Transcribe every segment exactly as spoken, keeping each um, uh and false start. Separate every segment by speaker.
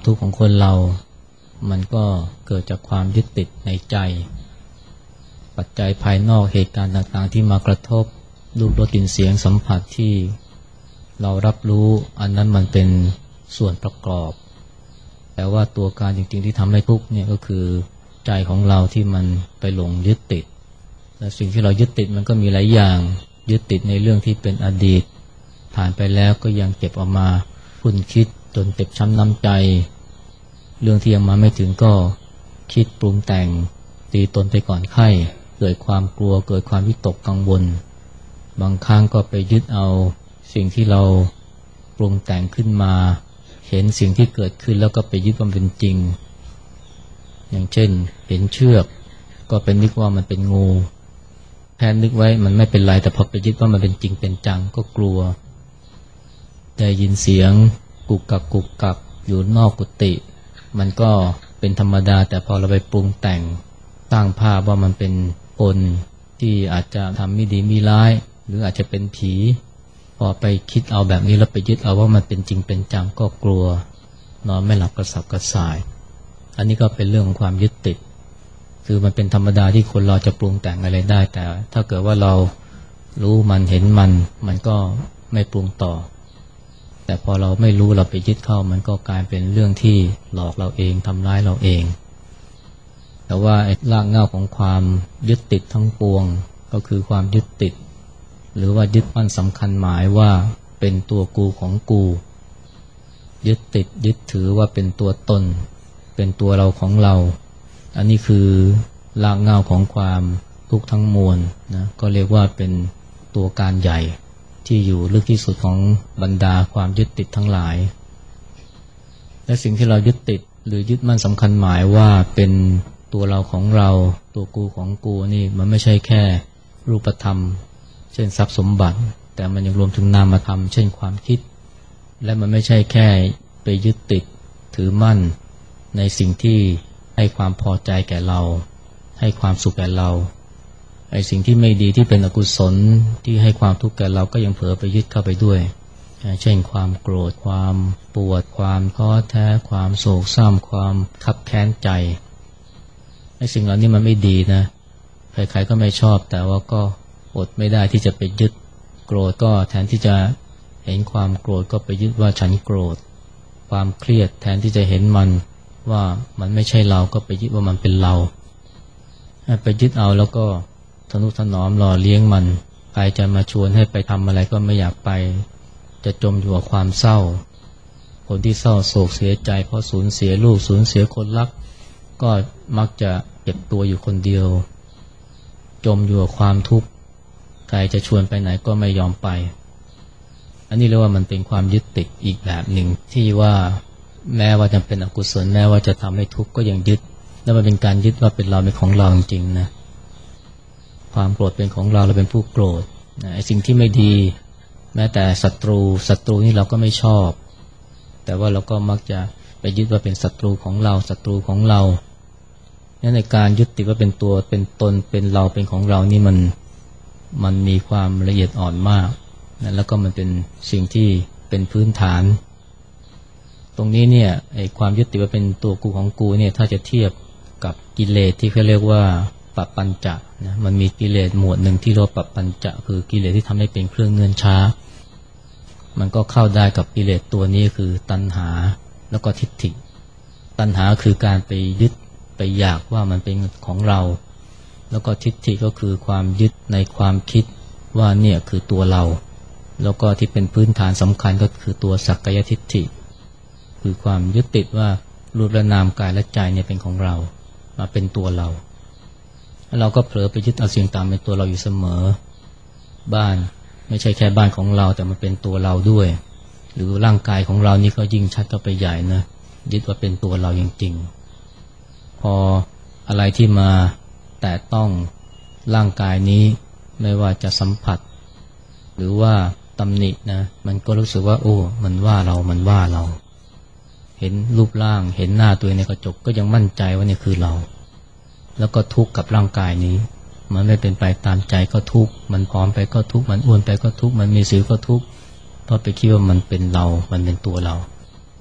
Speaker 1: ทุกข์ของคนเรามันก็เกิดจากความยึดติดในใจปัจจัยภายนอกเหตุการณ์ต่างๆที่มากระทบรูปรสกลิ่นเสียงสัมผัสที่เรารับรู้อันนั้นมันเป็นส่วนประกอบแต่ว่าตัวการจริงๆที่ทำให้ทุกข์เนี่ยก็คือใจของเราที่มันไปหลงยึดติดและสิ่งที่เรายึดติดมันก็มีหลายอย่างยึดติดในเรื่องที่เป็นอดีตผ่านไปแล้วก็ยังเก็บเอามาคุ้นคิดจนเจ็บช้ำน้ำใจเรื่องที่ยังมาไม่ถึงก็คิดปรุงแต่งตีตนไปก่อนไข้เกิดความกลัวเกิดความวิตกกังวลบางครั้งก็ไปยึดเอาสิ่งที่เราปรุงแต่งขึ้นมาเห็นสิ่งที่เกิดขึ้นแล้วก็ไปยึดว่ามันเป็นจริงอย่างเช่นเห็นเชือกก็เป็นนึกว่ามันเป็นงูแทนนึกไว้มันไม่เป็นไรแต่พอไปยึดว่ามันเป็นจริงเป็นจังก็กลัวได้ยินเสียงกุกกักกุกกักอยู่นอกกุฏิมันก็เป็นธรรมดาแต่พอเราไปปรุงแต่งสร้างภาพว่ามันเป็นคนที่อาจจะทำไม่ดีไม่ร้ายหรืออาจจะเป็นผีพอไปคิดเอาแบบนี้แล้วไปยึดเอาว่ามันเป็นจริงเป็นจังก็กลัวนอนไม่หลับกระสับกระส่ายอันนี้ก็เป็นเรื่องของความยึดติดคือมันเป็นธรรมดาที่คนเราจะปรุงแต่งอะไรได้แต่ถ้าเกิดว่าเรารู้มันเห็นมันมันก็ไม่ปรุงต่อแต่พอเราไม่รู้เราไปยึดเข้ามันก็กลายเป็นเรื่องที่หลอกเราเองทำร้ายเราเองแต่ว่าไอ้รากเหง้าของความยึดติดทั้งปวงก็คือความยึดติดหรือว่ายึดมั่นสำคัญหมายว่าเป็นตัวกูของกูยึดติดยึดถือว่าเป็นตัวตนเป็นตัวเราของเราอันนี้คือรากเหง้าของความทุกข์ทั้งมวลนะก็เรียกว่าเป็นตัวการใหญ่ที่อยู่ลึกที่สุดของบรรดาความยึดติดทั้งหลายและสิ่งที่เรายึดติดหรือยึดมั่นสำคัญหมายว่าเป็นตัวเราของเราตัวกูของกูนี่มันไม่ใช่แค่รูปธรรมเช่นทรัพย์สมบัติแต่มันยังรวมถึงนามธรรมเช่นความคิดและมันไม่ใช่แค่ไปยึดติดถือมั่นในสิ่งที่ให้ความพอใจแก่เราให้ความสุขแก่เราไอ้สิ่งที่ไม่ดีที่เป็นอกุศลที่ให้ความทุกข์แก่เราก็ยังเผลอไปยึดเข้าไปด้วยเช่นความโกรธความปวดความท้อแท้ความโศกเศร้าความคับแค้นใจไอ้สิ่งเหล่านี้มันไม่ดีนะใครๆก็ไม่ชอบแต่ว่าก็อดไม่ได้ที่จะไปยึดโกรธก็แทนที่จะเห็นความโกรธก็ไปยึดว่าฉันโกรธความเครียดแทนที่จะเห็นมันว่ามันไม่ใช่เราก็ไปยึดว่ามันเป็นเราไปยึดเอาแล้วก็ทนุถนอมหล่อเลี้ยงมันใครจะมาชวนให้ไปทำอะไรก็ไม่อยากไปจะจมอยู่กับความเศร้าคนที่เศร้าโศกเสียใจเพราะสูญเสียลูกสูญเสียคนรักก็มักจะเก็บตัวอยู่คนเดียวจมอยู่กับความทุกข์ใครจะชวนไปไหนก็ไม่ยอมไปอันนี้เรียกว่ามันเป็นความยึดติดอีกแบบหนึ่งที่ว่าแม้ว่าจะเป็นอกุศลแม้ว่าจะทำให้ทุกข์ก็ยังยึดแล้วมันเป็นการยึดว่าเป็นเราเป็นของเราจริงๆนะความโกรธเป็นของเราเราเป็นผู้โกรธไอ้สิ่งที่ไม่ดีแม้แต่ศัตรูศัตรูนี่เราก็ไม่ชอบแต่ว่าเราก็มักจะไปยึดว่าเป็นศัตรูของเราศัตรูของเรานั่นในการยึดติดว่าเป็นตัวเป็นตนเป็นเราเป็นของเรานี่มันมันมีความละเอียดอ่อนมากนะแล้วก็มันเป็นสิ่งที่เป็นพื้นฐานตรงนี้เนี่ยไอ้ความยึดติดว่าเป็นตัวกูของกูเนี่ยถ้าจะเทียบกับกิเลสที่เขาเรียกว่าปัปปัญจะนะมันมีกิเลสหมวดหนึ่งที่เรียกว่าปัปปัญจะคือกิเลสที่ทำให้เป็นเครื่องเนื่นช้ามันก็เข้าได้กับกิเลสตัวนี้คือตัณหาแล้วก็ทิฏฐิตัณหาคือการไปยึดไปอยากว่ามันเป็นของเราแล้วก็ทิฏฐิก็คือความยึดในความคิดว่าเนี่ยคือตัวเราแล้วก็ที่เป็นพื้นฐานสำคัญก็คือตัวสักกายทิฏฐิคือความยึดติดว่ารูปและนามกายและใจเนี่ยเป็นของเรามาเป็นตัวเราเราก็เผลอไปยึดเอาสิ่งต่างเป็นตัวเราอยู่เสมอบ้านไม่ใช่แค่บ้านของเราแต่มันเป็นตัวเราด้วยหรือร่างกายของเรานี่ก็ยิ่งชัดเข้าไปใหญ่นะยึดว่าเป็นตัวเราจริงๆพออะไรที่มาแตะต้องร่างกายนี้ไม่ว่าจะสัมผัสหรือว่าตำหนินะมันก็รู้สึกว่าโอ้มันว่าเรามันว่าเราเห็นรูปร่างเห็นหน้าตัวเองในกระจกก็ยังมั่นใจว่านี่คือเราแล้วก็ทุกข์กับร่างกายนี้มันไม่เป็นไปตามใจก็ทุกข์มันผอมไปก็ทุกข์มันอ้วนไปก็ทุกข์มันมีสิวก็ทุกข์เพราะไปคิดว่ามันเป็นเรามันเป็นตัวเรา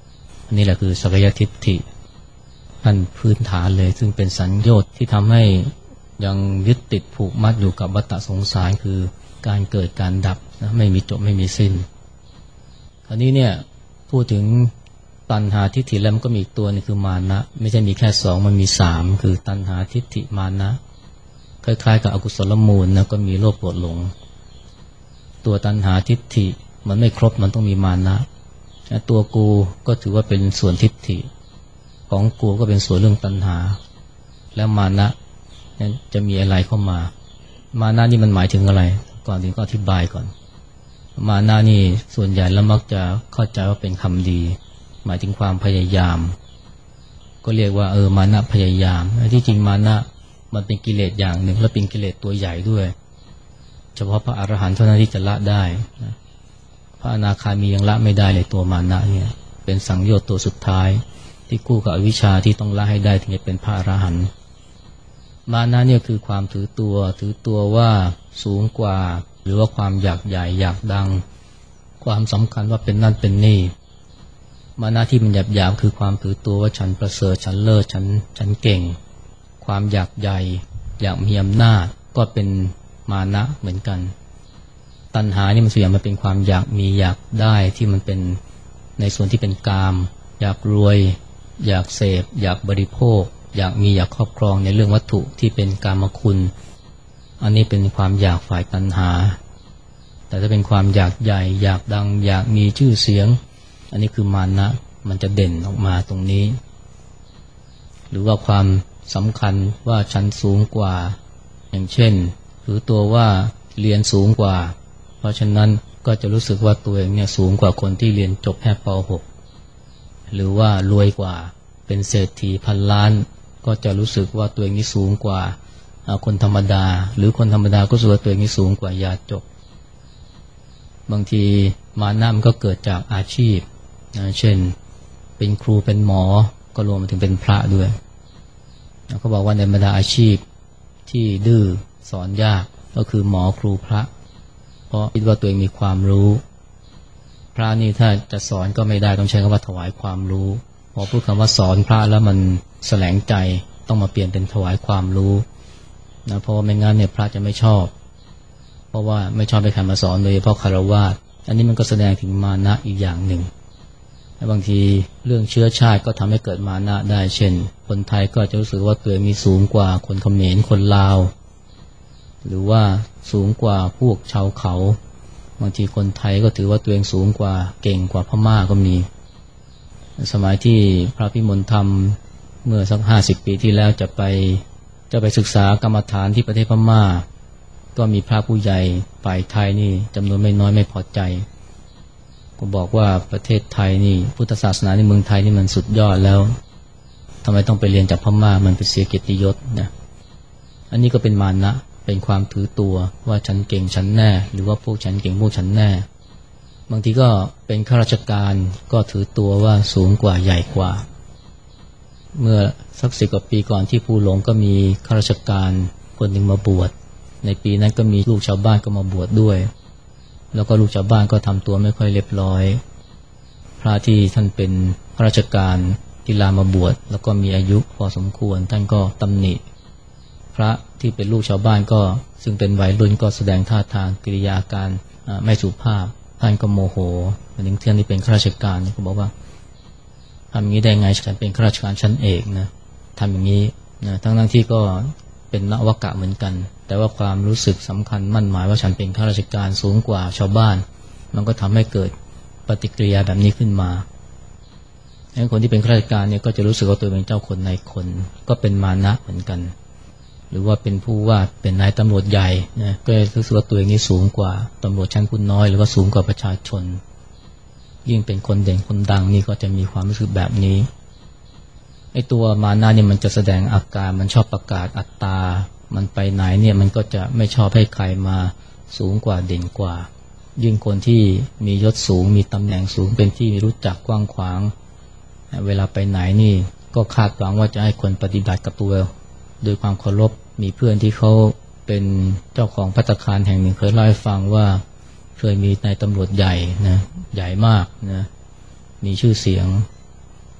Speaker 1: อันนี้แหละคือสักยทิฏฐิขั้นพื้นฐานเลยซึ่งเป็นสัญญชน์ที่ทำให้ยังยึดติดผูกมัดอยู่กับวัฏสงสารคือการเกิดการดับนะไม่มีจบไม่มีสิ้นคราวนี้เนี่ยพูดถึงตัณหาทิฏฐิแล้วมันก็มีอีกตัวนึงคือมานะไม่ใช่มีแค่สองมันมีสามคือตัณหาทิฏฐิมานะคล้ายๆกับอกุศลมูลนะก็มีโลภโกรธหลงตัวตัณหาทิฏฐิมันไม่ครบมันต้องมีมานะตัวกูก็ถือว่าเป็นส่วนทิฏฐิของกูก็เป็นส่วนเรื่องตัณหาแล้วมานะนั้นจะมีอะไรเข้ามามานะนี่มันหมายถึงอะไรก่อนอื่นก็อธิบายก่อนมานะนี่ส่วนใหญ่แล้วมักจะเข้าใจว่าเป็นคำดีหมายถึงความพยายามก็เรียกว่าเออมานะพยายามที่จริงมานะมันเป็นกิเลสอย่างหนึ่งและเป็นกิเลสตัวใหญ่ด้วยเฉพาะพระอรหันต์เท่านั้นที่จะละได้นะพระอนาคามียังละไม่ได้เลยตัวมานะเนี่ยเป็นสังโยชน์ตัวสุดท้ายที่คู่กับอวิชชาที่ต้องละให้ได้ถึงจะเป็นพระอรหันต์มานะเนี่ยคือความถือตัวถือตัวว่าสูงกว่าหรือว่าความอยากใหญ่อยากดังความสำคัญว่าเป็นนั่นเป็นนี่มานะที่มันหยาบหยาบคือความถือตัวว่าฉันประเสริฐฉันเลิศฉันฉันเก่งความอยากใหญ่อยากมีอำนาจก็เป็นมานะเหมือนกันตัณหานี่มันส่วนใหญ่มันเป็นความอยากมีอยากได้ที่มันเป็นในส่วนที่เป็นกามอยากรวยอยากเสพอยากบริโภคอยากมีอยากครอบครองในเรื่องวัตถุที่เป็นกามคุณอันนี้เป็นความอยากฝ่ายตัณหาแต่ถ้าเป็นความอยากใหญ่อยากดังอยากมีชื่อเสียงอันนี้คือมานะมันจะเด่นออกมาตรงนี้หรือว่าความสำคัญว่าฉันสูงกว่าอย่างเช่นหรือตัวว่าเรียนสูงกว่าเพราะฉะนั้นก็จะรู้สึกว่าตัวเองเนี่ยสูงกว่าคนที่เรียนจบแค่ป หก หรือว่ารวยกว่าเป็นเศรษฐีพันล้านก็จะรู้สึกว่าตัวเองนี่สูงกว่าคนธรรมดาหรือคนธรรมดาก็รู้สึกว่าตัวเองนี่สูงกว่าญาจบบางทีมานะมันก็เกิดจากอาชีพนะเช่นเป็นครูเป็นหมอก็รวมไปถึงเป็นพระด้วยเขาบอกว่าในบรรดาอาชีพที่ดื้อสอนยากก็คือหมอครูพระเพราะคิดว่าตัวเองมีความรู้พระนี่ถ้าจะสอนก็ไม่ได้ต้องใช้คำว่าถวายความรู้พอพูดคำว่าสอนพระแล้วมันแสลงใจต้องมาเปลี่ยนเป็นถวายความรู้นะเพราะว่าไม่งั้นเนี่ยพระจะไม่ชอบเพราะว่าไม่ชอบไปใครมาสอนโดยเฉพาะคฤหัสถ์อันนี้มันก็แสดงถึงมานะอีกอย่างหนึ่งและบางทีเรื่องเชื้อชาติก็ทำให้เกิดมานะได้เช่นคนไทยก็จะรู้สึกว่าตัวเองมีสูงกว่าคนเขมรคนลาวหรือว่าสูงกว่าพวกชาวเขาบางทีคนไทยก็ถือว่าตัวเองสูงกว่าเก่งกว่าพม่าก็มีสมัยที่พระพิมลธรรมเมื่อสักห้าสิบปีที่แล้วจะไปจะไปศึกษากรรมฐานที่ประเทศพม่าก็มีพระผู้ใหญ่ฝ่ายไทยนี่จำนวนไม่น้อยไม่พอใจก็บอกว่าประเทศไทยนี่พุทธศาสนาในเมืองไทยนี่มันสุดยอดแล้วทำไมต้องไปเรียนจากพม่ามันเป็นเสียเกียรติยศนะอันนี้ก็เป็นมานะเป็นความถือตัวว่าฉันเก่งฉันแน่หรือว่าพวกฉันเก่งพวกฉันแน่บางทีก็เป็นข้าราชการก็ถือตัวว่าสูงกว่าใหญ่กว่าเมื่อสักสิบกว่าปีก่อนที่ภูหลงก็มีข้าราชการคนหนึ่งมาบวชในปีนั้นก็มีลูกชาวบ้านก็มาบวชด้วยแล้วก็ลูกชาวบ้านก็ทำตัวไม่ค่อยเรียบร้อยพระที่ท่านเป็นข้าราชการที่ลามาบวชแล้วก็มีอายุพอสมควรท่านก็ตำหนิพระที่เป็นลูกชาวบ้านก็ซึ่งเป็นวัยรุ่นก็แสดงท่าทางกิริยาการไม่สุภาพท่านก็โมโหมาถึงเที่ยงที่เป็นข้าราชการก็บอกว่าทำอย่างนี้ได้ไงฉันเป็นข้าราชการชั้นเอกนะทำอย่างนี้นะทั้งทั้งที่ก็เป็นนวกะเหมือนกันแต่ว่าความรู้สึกสำคัญมั่นหมายว่าฉันเป็นข้าราชการสูงกว่าชาวบ้านมันก็ทำให้เกิดปฏิกิริยาแบบนี้ขึ้นมาไอ้คนที่เป็นข้าราชการเนี่ยก็จะรู้สึกว่าตัวเป็นเจ้าคนนายคนก็เป็นมานะเหมือนกันหรือว่าเป็นผู้ว่าเป็นนายตำรวจใหญ่นะก็รู้สึกว่าตัวเองนี้สูงกว่าตำรวจชั้นผู้น้อยหรือว่าสูงกว่าประชาชนยิ่งเป็นคนเด่นคนดังนี่ก็จะมีความรู้สึกแบบนี้ไอ้ตัวมานะเนี่ยมันจะแสดงอาการมันชอบประกาศอัตตามันไปไหนเนี่ยมันก็จะไม่ชอบให้ใครมาสูงกว่าเด่นกว่ายิ่งคนที่มียศสูงมีตำแหน่งสูงเป็นที่รู้จักกว้างขวางเวลาไปไหนนี่ก็คาดหวังว่าจะให้คนปฏิบัติกับตัวโดยความเคารพมีเพื่อนที่เขาเป็นเจ้าของภัตตาคารแห่งหนึ่งเคยเล่าให้ฟังว่าเคยมีนายตำรวจใหญ่นะใหญ่มากนะมีชื่อเสียง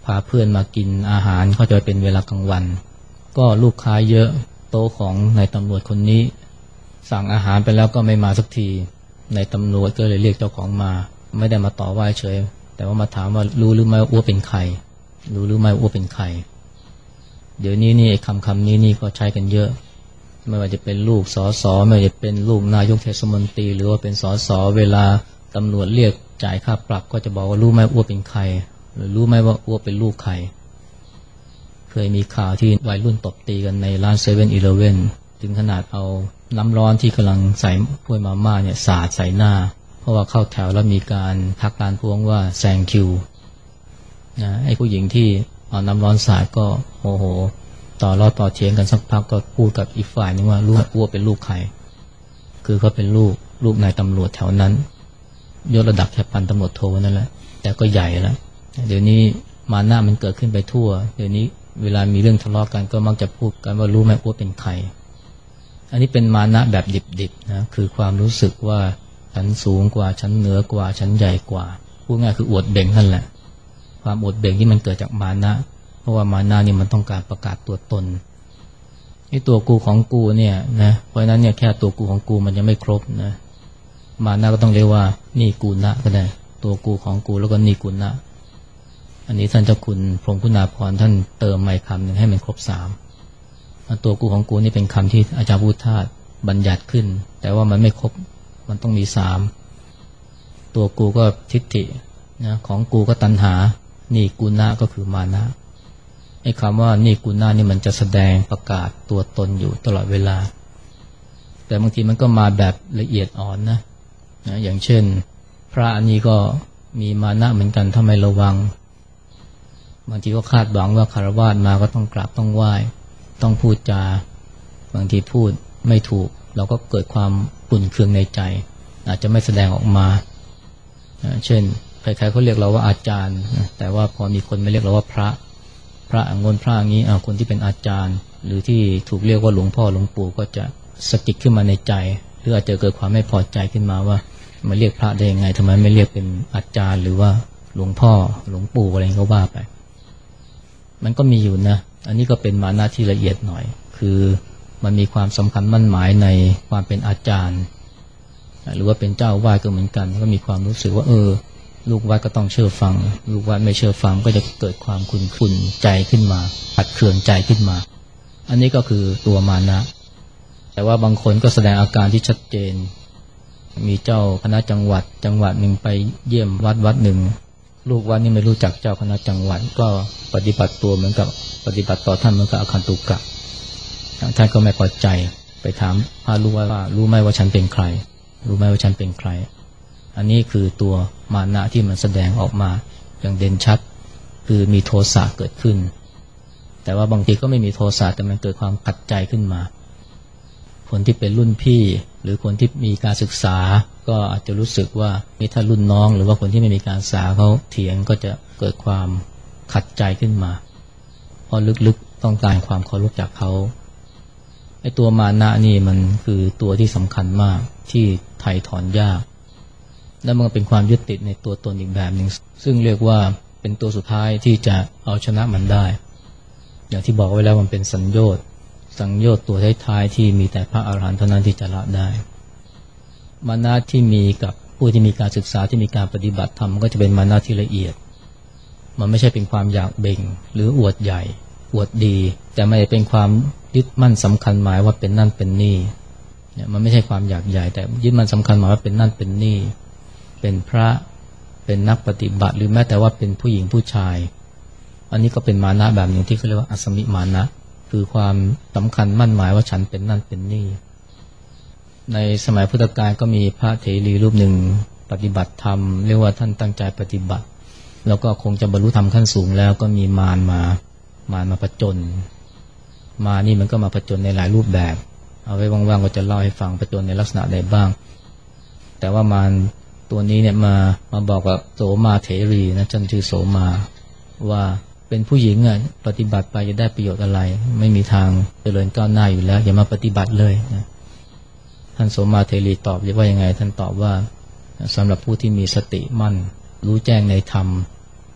Speaker 1: าเพื่อนมากินอาหารเขาจะเป็นเวลากลางวันก็ลูกค้าเยอะโต๊ะของนายตำรวจคนนี้สั่งอาหารไปแล้วก็ไม่มาสักทีนายตำรวจก็เลยเรียกเจ้าของมาไม่ได้มาต่อว่าเฉยแต่ว่ามาถามว่ารู้หรือไม่ว่าอ้วเป็นใครรู้หรือไม่ว่าอ้วเป็นใครเดี๋ยวนี้นี่คำคำนี้นี่ก็ใช้กันเยอะไม่ว่าจะเป็นลูกสอสอไม่ว่าจะเป็นลูกนายกเทศมนตรีหรือว่าเป็นสอสอเวลาตำรวจเรียกจ่ายค่าปรับก็จะบอกว่ารู้ไหมอ้วเป็นใครหรือรู้ไหมว่าอ้วเป็นลูกใครเคยมีข่าวที่วัยรุ่นตบตีกันในร้านเซเว่นอีเลฟเว่นถึงขนาดเอาน้ำร้อนที่กำลังใส่ถ้วยมาม่าเนี่ยสาดใส่หน้าเพราะว่าเข้าแถวแล้วมีการทักการพวงว่าแซงคิวนะไอ้ผู้หญิงที่เอาน้ำร้อนสาดก็โมโหต่อรอต่อเถียงกันสักพักก็พูดกับอีกฝ่ายนึงว่าลูกอ้วเป็นลูกใครคือเขาเป็นลูกลูกนายตำรวจแถวนั้นยศระดับแค่พันตำรวจโทนั่นแหละแต่ก็ใหญ่แล้วเดี๋ยวนี้มาหน้ามันเกิดขึ้นไปทั่วเดี๋ยวนี้เวลามีเรื่องทะเลาะกันก็มักจะพูดกันว่ารู้ไหมอ้วเป็นใครอันนี้เป็นมานะแบบดิบๆนะคือความรู้สึกว่าฉันสูงกว่าฉันเหนือกว่าฉันใหญ่กว่าพูดง่ายคืออวดเบ่งนั่นแหละความอวดเบ่งที่มันเกิดจากมานะเพราะว่ามานะนี่มันต้องการประกาศตัวตนไอ้ตัวกูของกูเนี่ยนะเพราะนั้นเนี่ยแค่ตัวกูของกูมันยังไม่ครบนะมานะก็ต้องเรียกว่านี่กูนะก็ได้ตัวกูของกูแล้วก็นี่กูนะอันนี้ท่านเจ้าคุณพรหมคุณาภรณ์ท่านเติมใหม่คำหนึ่งให้มันครบสามตัวกูของกูนี่เป็นคำที่อาจารย์พุทธาสบัญญัติขึ้นแต่ว่ามันไม่ครบมันต้องมีสามตัวกูก็ทิฏฐินะของกูก็ตัณหานี่กูนะก็คือมานะไอ้คำว่านี่กูนะนี่มันจะแสดงประกาศตัวตนอยู่ตลอดเวลาแต่บางทีมันก็มาแบบละเอียดอ่อนนะนะอย่างเช่นพระอันนี้ก็มีมานะเหมือนกันถ้าไม่ระวังบางทีก็คาดหวังว่าคฤหัสถ์มาก็ต้องกราบต้องไหว้ต้องพูดจาบางทีพูดไม่ถูกเราก็เกิดความขุ่นเคืองในใจอาจจะไม่แสดงออกมาเช่นใครๆเขาเรียกเราว่าอาจารย์แต่ว่าพอมีคนไม่เรียกเราว่าพระพระองค์พระอย่างนี้คนที่เป็นอาจารย์หรือที่ถูกเรียกว่าหลวงพ่อหลวงปู่ก็จะสะกิดขึ้นมาในใจหรืออาจจะเกิดความไม่พอใจขึ้นมาว่ามาเรียกพระได้ยังไงทำไมไม่เรียกเป็นอาจารย์หรือว่าหลวงพ่อหลวงปู่อะไรก็ว่าไปมันก็มีอยู่นะอันนี้ก็เป็นมานะที่ละเอียดหน่อยคือมันมีความสำคัญมั่นหมายในความเป็นอาจารย์หรือว่าเป็นเจ้าวาดก็เหมือนกันก็มีความรู้สึกว่าเออลูกวัดก็ต้องเชื่อฟังลูกวัดไม่เชื่อฟังก็จะเกิดความขุ่นขุ่นใจขึ้นมาขัดเคืองใจขึ้นมาอันนี้ก็คือตัวมานะแต่ว่าบางคนก็แสดงอาการที่ชัดเจนมีเจ้าคณะจังหวัดจังหวัดหนึ่งไปเยี่ยมวัดวัดหนึ่งลูกวัดนี่ไม่รู้จักเจ้าคณะจังหวัดก็ปฏิบัติตัวเหมือนกับปฏิบัติต่อท่านเหมือนกับอาคันตุกะท่านก็ไม่พอใจไปถามพระลูกวัดว่ารู้ไหมว่าฉันเป็นใครรู้ไหมว่าฉันเป็นใครอันนี้คือตัวมานะที่มันแสดงออกมาอย่างเด่นชัดคือมีโทสะเกิดขึ้นแต่ว่าบางทีก็ไม่มีโทสะแต่มันเกิดความขัดใจขึ้นมาคนที่เป็นรุ่นพี่หรือคนที่มีการศึกษาก็อาจจะรู้สึกว่ามีถ้ารุ่นน้องหรือว่าคนที่ไม่มีการศึกษาเขาเถียงก็จะเกิดความขัดใจขึ้นมาเพราะลึกๆต้องการความเคารพจากเขาไอ้ตัวมานะนี่มันคือตัวที่สำคัญมากที่ไถ่ถอนยากและมันเป็นความยึดติดในตัวตนอีกแบบหนึ่งซึ่งเรียกว่าเป็นตัวสุดท้ายที่จะเอาชนะมันได้อย่างที่บอกไว้แล้วมันเป็นสัญโยชน์สัญโยชน์ตัวท้ายๆที่มีแต่พระอรหันต์เท่านั้นที่จะละได้มานะที่มีกับผู้ที่มีการศึกษาที่มีการปฏิบัติธรรมก็จะเป็นมานะที่ละเอียดมันไม่ใช่เป็นความอยากเบ่งหรืออวดใหญ่อวดดีแต่ไม่เป็นความยึดมั่นสำคัญหมายว่าเป็นนั่นเป็นนี่เนี่ยมันไม่ใช่ความอยากใหญ่แต่ยึดมั่นสำคัญหมายว่าเป็นนั่นเป็นนี่เป็นพระเป็นนักปฏิบัติหรือแม้แต่ว่าเป็นผู้หญิงผู้ชายอันนี้ก็เป็นมานะแบบหนึ่งที่เขาเรียกว่าอัสมิมานะคือความสำคัญมั่นหมายว่าฉันเป็นนั่นเป็นนี่ในสมัยพุทธกาลก็มีพระเถรีรูปหนึ่งปฏิบัติธรรมเรียกว่าท่านตั้งใจปฏิบัติแล้วก็คงจะบรรลุธรรมขั้นสูงแล้วก็มีมารมามารมาผจญมานี่มันก็มาผจญในหลายรูปแบบเอาไว้ว่างๆก็จะเล่าให้ฟังผจญในลักษณะใดบ้างแต่ว่ามารตัวนี้เนี่ยมามาบอกกับโสมาเถรีนะท่านชื่อโสมาว่าเป็นผู้หญิงอ่ะปฏิบัติไปจะได้ประโยชน์อะไรไม่มีทางเจริญก้าวหน้าอยู่แล้วอย่ามาปฏิบัติเลยนะท่านโสมาเถรีตอบว่ายังไงท่านตอบว่าสำหรับผู้ที่มีสติมั่นรู้แจ้งในธรรม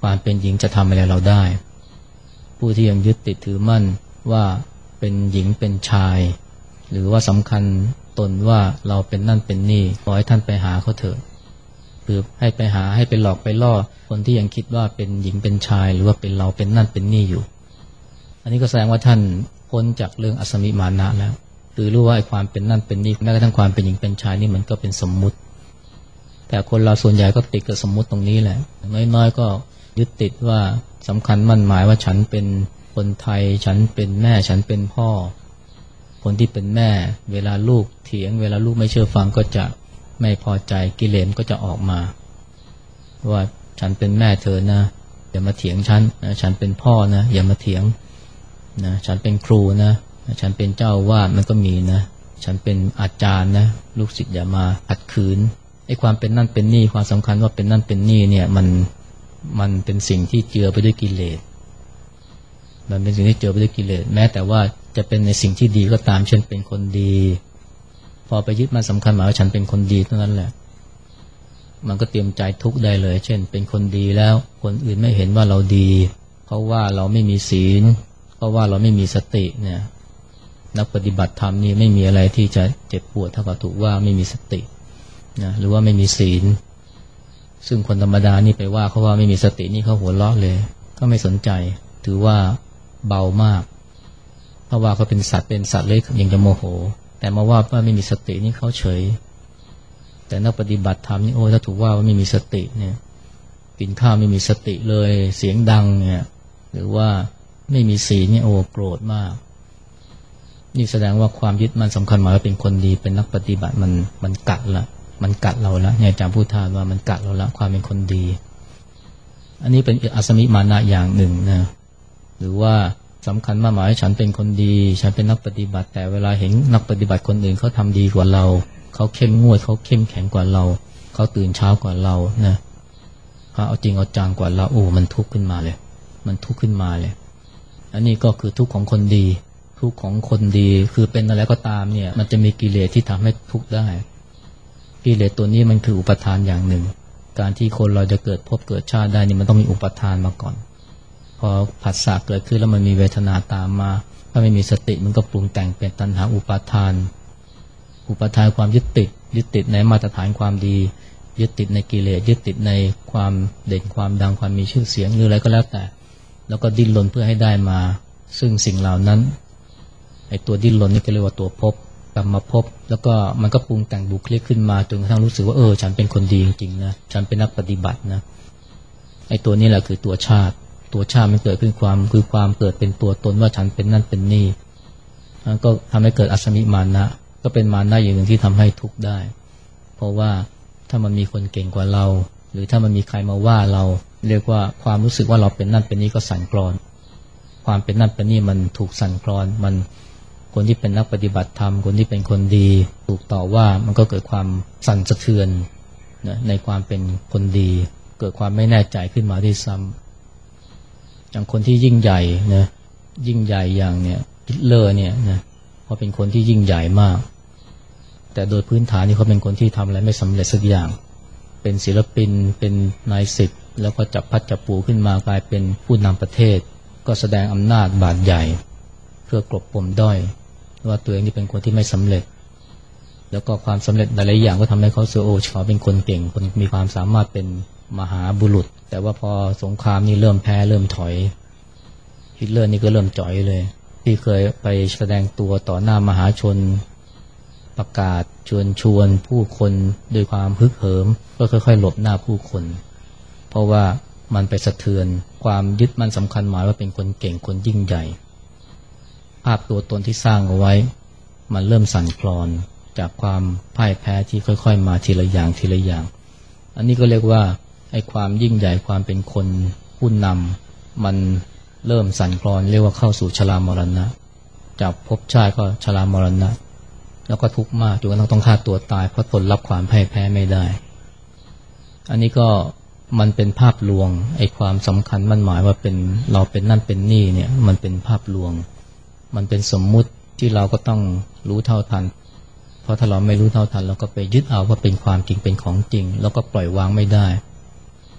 Speaker 1: ความเป็นหญิงจะทำอะไรเราได้ผู้ที่ยังยึดติดถือมั่นว่าเป็นหญิงเป็นชายหรือว่าสำคัญตนว่าเราเป็นนั่นเป็นนี่ขอให้ท่านไปหาเขาเถอะคือให้ไปหาให้ไปหลอกไปล่อคนที่ยังคิดว่าเป็นหญิงเป็นชายหรือว่าเป็นเราเป็นนั่นเป็นนี่อยู่อันนี้ก็แสดงว่าท่านพ้นจากเรื่องอสมิมานะแล้วคือรู้ว่าไอ้ความเป็นนั่นเป็นนี่แม้กระทั่งความเป็นหญิงเป็นชายนี่มันก็เป็นสมมุติแต่คนเราส่วนใหญ่ก็ติดกับสมมุติตรงนี้แหละน้อยๆก็ยึดติดว่าสำคัญมั่นหมายว่าฉันเป็นคนไทยฉันเป็นแม่ฉันเป็นพ่อคนที่เป็นแม่เวลาลูกเถียงเวลาลูกไม่เชื่อฟังก็จะไม่พอใจกิเลสก็จะออกมาว่าฉันเป็นแม่เธอนะอย่ามาเถียงฉันนะฉันเป็นพ่อนะอย่ามาเถียงนะฉันเป็นครูนะฉันเป็นเจ้าวาดมันก็มีนะฉันเป็นอาจารย์นะลูกศิษย์อย่ามาขัดขืนไอ้ความเป็นนั่นเป็นนี่ความสำคัญว่าเป็นนั่นเป็นนี่เนี่ยมันมันเป็นสิ่งที่เจือไปด้วยกิเลสมันเป็นสิ่งที่เจือไปด้วยกิเลสแม้แต่ว่าจะเป็นในสิ่งที่ดีก็ตามเช่นเป็นคนดีพอไปยึดมันสำคัญหมายว่าฉันเป็นคนดีเท่านั้นแหละมันก็เตรียมใจทุกข์ได้เลยเช่นเป็นคนดีแล้วคนอื่นไม่เห็นว่าเราดีเพราะว่าเราไม่มีศีลเพราะว่าเราไม่มีสติเนี่ยนักปฏิบัติธรรมนี่ไม่มีอะไรที่จะเจ็บปวดเท่ากับถูกว่าไม่มีสตินะหรือว่าไม่มีศีลซึ่งคนธรรมดานี่ไปว่าเขาว่าไม่มีสตินี่เขาหัวเราะเลยก็ไม่สนใจถือว่าเบามากเพราะว่าเขาเป็นสัตว์เป็นสัตว์เลยยังจะโมโหแต่มาว่าว่าไม่มีสตินี่เขาเฉยแต่นักปฏิบัติธรรมนี่โอ้ถ้าถูกว่าว่าไม่มีสติเนี่ยกินข้าวไม่มีสติเลยเสียงดังเนี่ยหรือว่าไม่มีศีลเนี่ยโอ้โกรธมากนี่แสดงว่าความยึดมั่นสำคัญหมายว่าเป็นคนดีเป็นนักปฏิบัติมันมันกัดละมันกัดเราละเนี่ยอาจารย์พูดท่าว่ามันกัดเราละความเป็นคนดีอันนี้เป็นอสมิมานะอย่างหนึ่งนะหรือว่าสำคัญมากหมายฉันเป็นคนดีฉันเป็นนักปฏิบัติแต่เวลาเห็นนักปฏิบัติคนอื่นเขาทำดีกว่าเราเขาเข้มงวดเขาเข้มแข็งกว่าเราเขาตื่นเช้ากว่าเรานะเขาเอาจริงเอาจังกว่าเราโอ้มันทุกข์ขึ้นมาเลยมันทุกข์ขึ้นมาเลยอันนี้ก็คือทุกข์ของคนดีทุกข์ของคนดีคือเป็นอะไรก็ตามเนี่ยมันจะมีกิเลสที่ทำให้ทุกข์ได้กิเลสตัวนี้มันคืออุปทานอย่างหนึ่งการที่คนเราจะเกิดพบเกิดชาติได้นี่มันต้องมีอุปทานมาก่อนพอผัสสะเกิดขึ้นแล้วมันมีเวทนาตามมาถ้าไม่มีสติมันก็ปรุงแต่งเป็นตัณหาอุปาทานอุปทานความยึดติดยึดติดในมาตรฐานความดียึดติดในกิเลสยึดติดในความเด่นความดังความมีชื่อเสียงหรืออะไรก็แล้วแต่แล้วก็ดิ้นรนเพื่อให้ได้มาซึ่งสิ่งเหล่านั้นไอ้ตัวดิ้นรนนี่ก็เรียกว่าตัวภพกรรมภพแล้วก็มันก็ปรุงแต่งบุคลิกขึ้นมาจนกระทั่งรู้สึกว่าเออฉันเป็นคนดีจริงๆนะฉันเป็นนักปฏิบัตินะไอ้ตัวนี้แหละคือตัวชาติตัวชาติมันเกิดขึ้นความคือความเกิดเป็นตัวตนว่าฉันเป็นนั่นเป็นนี่ก็ทำให้เกิดอสมิมานะก็เป็นมานะอย่างหนึ่งที่ทำให้ทุกข์ได้เพราะว่าถ้ามันมีคนเก่งกว่าเราหรือถ้ามันมีใครมาว่าเราเรียกว่าความรู้สึกว่าเราเป็นนั่นเป็นนี่ก็สั่นคลอนความเป็นนั่นเป็นนี่มันถูกสั่นคลอนมันคนที่เป็นนักปฏิบัติธรรมคนที่เป็นคนดีถูกต่อว่ามันก็เกิดความสั่นสะเทือนนะในความเป็นคนดีเกิดความไม่แน่ใจขึ้นมาที่ซ้ำอย่างคนที่ยิ่งใหญ่นะยิ่งใหญ่อย่างเนี่ยฮิตเลอร์เนี่ยนะเขาเป็นคนที่ยิ่งใหญ่มากแต่โดยพื้นฐานนี่เขาเป็นคนที่ทำอะไรไม่สำเร็จสักอย่างเป็นศิลปินเป็นนายสิบแล้วก็จับพัดจับปูขึ้นมากลายเป็นผู้นำประเทศก็แสดงอำนาจบาดใหญ่เพื่อกลบปมด้อยว่าตัวเองนี่เป็นคนที่ไม่สำเร็จแล้วก็ความสำเร็จหลายๆอย่างก็ทำให้เขาเสือโอเขาเป็นคนเก่งคนมีความสามารถเป็นมหาบุรุษแต่ว่าพอสงครามนี่เริ่มแพ้เริ่มถอยฮิตเลอร์นี่ก็เริ่มจ่อยเลยที่เคยไปแสดงตัวต่อหน้ามหาชนประกาศชวนชวนผู้คนด้วยความฮึกเหิมก็ค่อยๆหลบหน้าผู้คนเพราะว่ามันไปสะเทือนความยึดมั่นสำคัญหมายว่าเป็นคนเก่งคนยิ่งใหญ่ภาพตัวตนที่สร้างเอาไว้มันเริ่มสั่นคลอนจากความพ่ายแพ้ที่ค่อยๆมาทีละอย่างทีละอย่างอันนี้ก็เรียกว่าไอ้ความยิ่งใหญ่ความเป็นคนผู้นำมันเริ่มสั่นคลอนเรียกว่าเข้าสู่ชรามรณะจากภพชาติก็ชรามรณะแล้วก็ทุกข์มากจนกระทั่งต้องฆ่าตัวตายเพราะทนรับความพ่ายแพ้ไม่ได้อันนี้ก็มันเป็นภาพลวงไอ้ความสำคัญมั่นหมายว่าเป็นเราเป็นนั่นเป็นนี่เนี่ยมันเป็นภาพลวงมันเป็นสมมุติที่เราก็ต้องรู้เท่าทันเพราะถ้าเราไม่รู้เท่าทันเราก็ไปยึดเอาว่าเป็นความจริงเป็นของจริงแล้วก็ปล่อยวางไม่ได้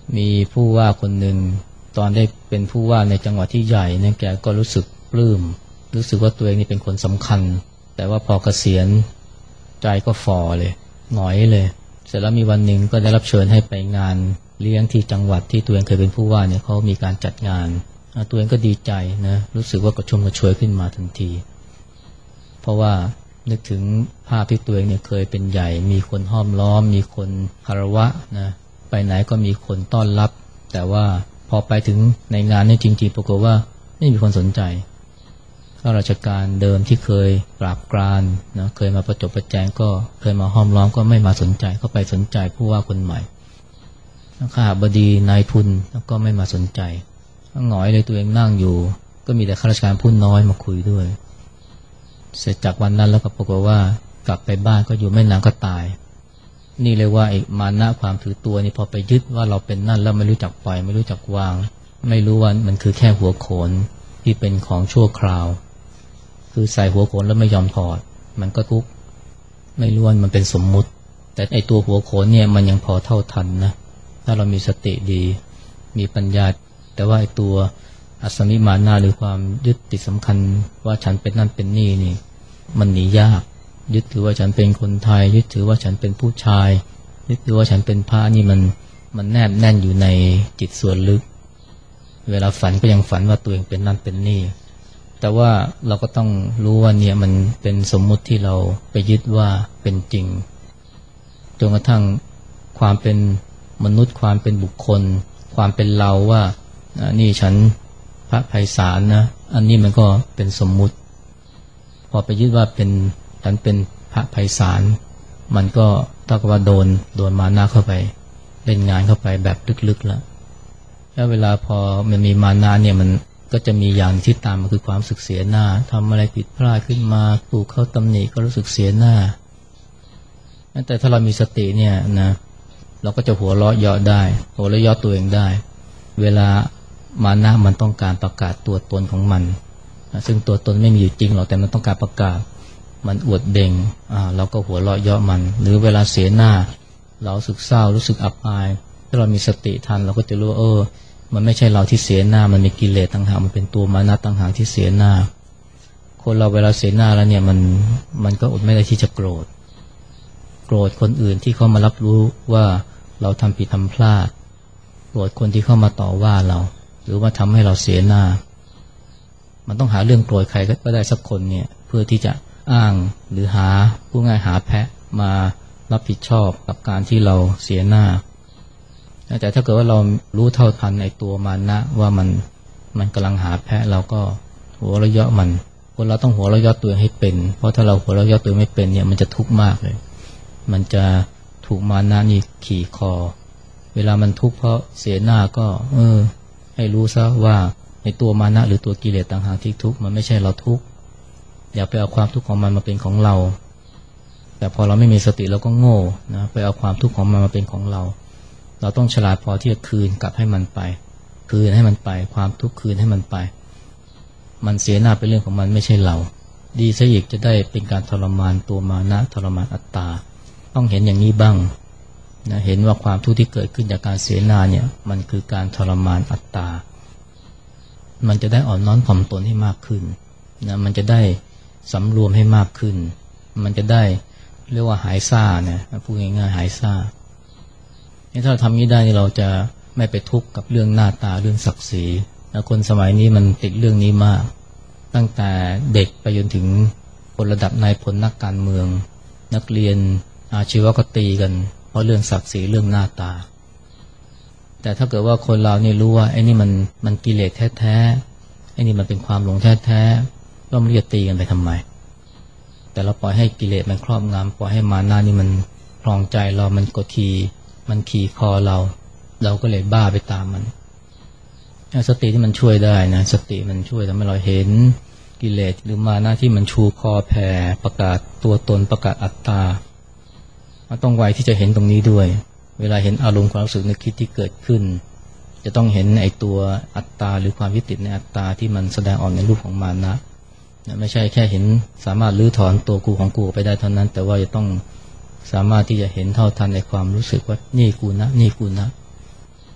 Speaker 1: มีผู้ว่าคนหนึ่งตอนได้เป็นผู้ว่าในจังหวัดที่ใหญ่เนี่ยแกก็รู้สึกปลื้มรู้สึกว่าตัวเองนี่เป็นคนสำคัญแต่ว่าพอเกษียณใจก็ฝ่อเลยหงอยเลยเสร็จแล้วมีวันหนึ่งก็ได้รับเชิญให้ไปงานเลี้ยงที่จังหวัดที่ตัวเองเคยเป็นผู้ว่าเนี่ยเขามีการจัดงานตัวเองก็ดีใจนะรู้สึกว่ากระชุ่มกระชวยขึ้นมาทันทีเพราะว่านึกถึงภาพที่ตัวเองเนี่ยเคยเป็นใหญ่มีคนห้อมล้อมมีคนคารวะนะไปไหนก็มีคนต้อนรับแต่ว่าพอไปถึงในงานนี่จริงๆปรากฏว่าไม่มีคนสนใจข้าราชการเดิมที่เคยปราบปรานนะเคยมาประจบประแจงก็เคยมาห้อมล้อมก็ไม่มาสนใจก็ไปสนใจผู้ว่าคนใหม่ข้าบดีนายทุนก็ไม่มาสนใจหงอยเลยตัวเองนั่งอยู่ก็มีแต่ข้าราชการผู้น้อยมาคุยด้วยเสร็จจากวันนั้นแล้วก็ปรากฏว่ากลับไปบ้านก็อยู่ไม่นานก็ตายนี่เลยว่าไอ้มานะความถือตัวนี่พอไปยึดว่าเราเป็นนั่นแล้วไม่รู้จักปล่อยไม่รู้จักวางไม่รู้ว่ามันคือแค่หัวโขนที่เป็นของชั่วคราวคือใส่หัวโขนแล้วไม่ยอมถอดมันก็ทุกข์ไม่รู้ว่ามันเป็นสมมุติแต่ไอ้ตัวหัวโขนเนี่ยมันยังพอเท่าทันนะถ้าเรามีสติดีมีปัญญาแต่ว่าไอ้ตัวอัศมิมานะหรือความยึดติดสำคัญว่าฉันเป็นนั่นเป็นนี่นี่มันหนียากยึดถือว่าฉันเป็นคนไทยยึดถือว่าฉันเป็นผู้ชายยึดถือว่าฉันเป็นพระนี่มันมันแนบแน่นอยู่ในจิตส่วนลึกเวลาฝันก็ยังฝันว่าตัวเองเป็นนั่นเป็นนี่แต่ว่าเราก็ต้องรู้ว่าเนี่ยมันเป็นสมมุติที่เราไปยึดว่าเป็นจริงจนกระทั่งความเป็นมนุษย์ความเป็นบุคคลความเป็นเราว่านี่ฉันพระไพศาลนะอันนี้มันก็เป็นสมมุติพอไปยึดว่าเป็นฉันเป็นพระไพศาลมันก็เท่ากับว่าโดนโดนมานะเข้าไปเล่นงานเข้าไปแบบลึกๆแล้วแล้วเวลาพอมันมีมานะเนี่ยมันก็จะมีอย่างที่ตามมาคือความสึกเสียหน้าทำอะไรผิดพลาดขึ้นมาถูกเข้าตำหนิก็รู้สึกเสียหน้าแต่ถ้าเรามีสติเนี่ยนะเราก็จะหัวเราะเยาะได้หัวเราะเยาะตัวเองได้เวลามานะมันต้องการประกาศตัวตนของมันซึ่งตัวตนไม่มีอยู่จริงหรอกแต่มันต้องการประกาศมันอวดเบ่งอ่าเราก็หัวเราะเยาะมันหรือเวลาเสียหน้าเราสึกเศร้ารู้สึกอับอายถ้าเรามีสติทันเราก็จะรู้ว่าเออมันไม่ใช่เราที่เสียหน้ามันมีกิเลสต่างหากมันเป็นตัวมานะต่างหากที่เสียหน้าคนเราเวลาเสียหน้าแล้วเนี่ยมันมันก็อดไม่ได้ที่จะโกรธโกรธคนอื่นที่เขามารับรู้ว่าเราทำผิดทำพลาดโกรธคนที่เข้ามาต่อว่าเราหรือว่าทำให้เราเสียหน้ามันต้องหาเรื่องโกรธใครก็ได้สักคนเนี่ยเพื่อที่จะอ้างหรือหาผู้ง่ายหาแพะมารับผิดชอบกับการที่เราเสียหน้าแต่ถ้าเกิดว่าเรารู้เท่าทันไอ้ตัวมานะว่ามันมันกำลังหาแพะเราก็หัวเราะเยาะมันคนเราต้องหัวเราะเยาะตัวให้เป็นเพราะถ้าเราหัวเราะเยาะตัวไม่เป็นเนี่ยมันจะทุกข์มากเลยมันจะถูกมานะนี่ขี่คอเวลามันทุกข์เพราะเสียหน้าก็เออให้รู้ซะว่าในตัวมานะหรือตัวกิเลสต่างหากที่ทุกข์มันไม่ใช่เราทุกข์อย่าไปเอาความทุกข์ของมันมาเป็นของเราแต่พอเราไม่มีสติเราก็โง่นะไปเอาความทุกข์ของมันมาเป็นของเราเราต้องฉลาดพอที่จะคืนกลับให้มันไปคืนให้มันไปความทุกข์คืนให้มันไปมันเสียหน้าเป็นเรื่องของมันไม่ใช่เราดีซะอีกจะได้เป็นการทรมานตัวมานะทรมานอัตตาต้องเห็นอย่างนี้บ้างนะเห็นว่าความทุกข์ที่เกิดขึ้นจากการเสียหน้าเนี่ยมันคือการทรมานอัตตามันจะได้อ่อนน้อมถ่อมตนให้มากขึ้นนะมันจะได้สำรวมให้มากขึ้นมันจะได้เรียกว่าหายซ่านะพูดง่ายๆหายซ่าถ้าเราทำนี้ได้เราจะไม่ไปทุกข์กับเรื่องหน้าตาเรื่องศักดิ์ศรีนะคนสมัยนี้มันติดเรื่องนี้มากตั้งแต่เด็กไปจนถึงคนระดับนายพลนักการเมืองนักเรียนอาชีวะก็ตีกันเพราะเรื่องศักดิ์ศรีเรื่องหน้าตาแต่ถ้าเกิดว่าคนเราเนี่ยรู้ว่าไอ้นี่มันมันกิเลสแท้ๆไอ้นี่มันเป็นความหลงแท้ๆก็ไม่รู้จะตีกันไปทำไมแต่เราปล่อยให้กิเลสมันครอบงำปล่อยให้มานะนี่มันครองใจเรามันกดขี่มันขี่คอเราเราก็เลยบ้าไปตามมันสติที่มันช่วยได้นะสติมันช่วยทำให้เราเห็นกิเลสหรือมานะที่มันชูคอแผ่ประกาศตัวตนประกาศอัตตาต้องไวที่จะเห็นตรงนี้ด้วยเวลาเห็นอารมณ์ความรู้สึกนึกคิดที่เกิดขึ้นจะต้องเห็นไอ้ตัวอัตตาหรือความยึดติดในอัตตาที่มันแสดงออกในรูปของมานะไม่ใช่แค่เห็นสามารถลื้อถอนตัวกูของกูไปได้เท่านั้นแต่ว่าจะต้องสามารถที่จะเห็นเท่าทันในความรู้สึกว่านี่กูนะนี่กูนะ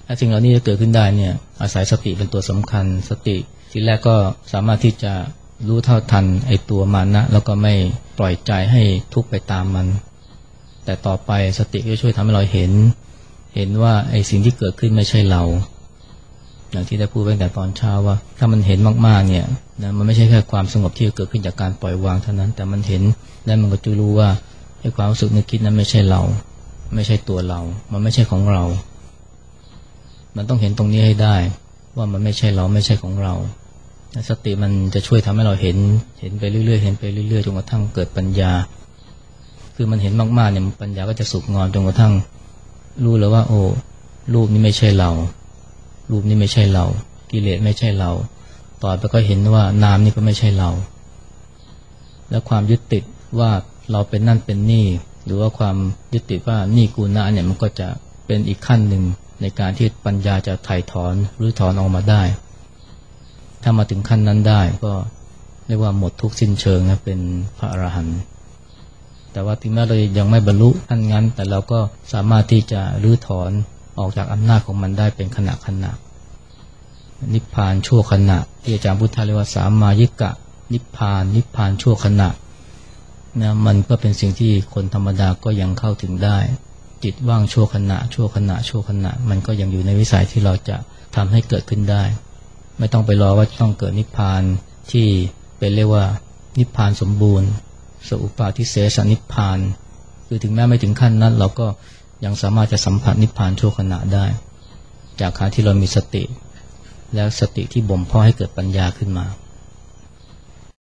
Speaker 1: ถ้าสิ่งเหล่านี้จะเกิดขึ้นได้เนี่ยอาศัยสติเป็นตัวสำคัญสติทีแรกก็สามารถที่จะรู้เท่าทันไอ้ตัวมานะแล้วก็ไม่ปล่อยใจให้ทุกข์ไปตามมันแต่ต่อไปสติก็ช่วยทำให้เราเห็นเห็นว่าไอ้สิ่งที่เกิดขึ้นไม่ใช่เราอย่างที่ได้พูดไปตั้งแต่ตอนเช้าว่าถ้ามันเห็นมากๆเนี่ยนะมันไม่ใช่แค่ความสงบที่เกิดขึ้นจากการปล่อยวางเท่านั้นแต่มันเห็นและมันก็จะรู้ว่าไอ้ความรู้สึกนึกคิดนั้นไม่ใช่เราไม่ใช่ตัวเรามันไม่ใช่ของเรามันต้องเห็นตรงนี้ให้ได้ว่ามันไม่ใช่เราไม่ใช่ของเราสติมันจะช่วยทำให้เราเห็นเห็นไปเรื่อยๆเห็นไปเรื่อยๆจนกระทั่งเกิดปัญญาคือมันเห็นมากๆเนี่ยปัญญาก็จะสุกงอมจนกระทั่งรู้แล้วว่าโอ้รูปนี้ไม่ใช่เรารูปนี้ไม่ใช่เรากิเลสไม่ใช่เราต่อไปก็เห็นว่านามนี่ก็ไม่ใช่เราและความยึดติดว่าเราเป็นนั่นเป็นนี่หรือว่าความยึดติดว่านี่กูนะเนี่ยมันก็จะเป็นอีกขั้นหนึ่งในการที่ปัญญาจะไถ่ถอนหรือถอนออกมาได้ถ้ามาถึงขั้นนั้นได้ก็เรียกว่าหมดทุกข์สิ้นเชิงนะเป็นพระอรหันต์แต่ว่าถึงแม้เรายังไม่บรรลุขั้นนั้นแต่เราก็สามารถที่จะรื้อถอนออกจากอำนาจของมันได้เป็นขณะขณะนิพพานชั่วขณะที่อาจารย์พุทธาเรียกว่าสามายิกะนิพพานนิพพานชั่วขณะนะมันก็เป็นสิ่งที่คนธรรมดาก็ยังเข้าถึงได้จิตว่างชั่วขณะชั่วขณะชั่วขณะมันก็ยังอยู่ในวิสัยที่เราจะทำให้เกิดขึ้นได้ไม่ต้องไปรอว่าต้องเกิดนิพพานที่เป็นเรียกว่านิพพานสมบูรณ์สุปปาทิเสสนิพพานคือถึงแม้ไม่ถึงขั้นนั้นเราก็ยังสามารถจะสัมผัสนิพพานชั่วขณะได้จากการที่เรามีสติแล้วสติที่บ่มเพาะให้เกิดปัญญาขึ้นมา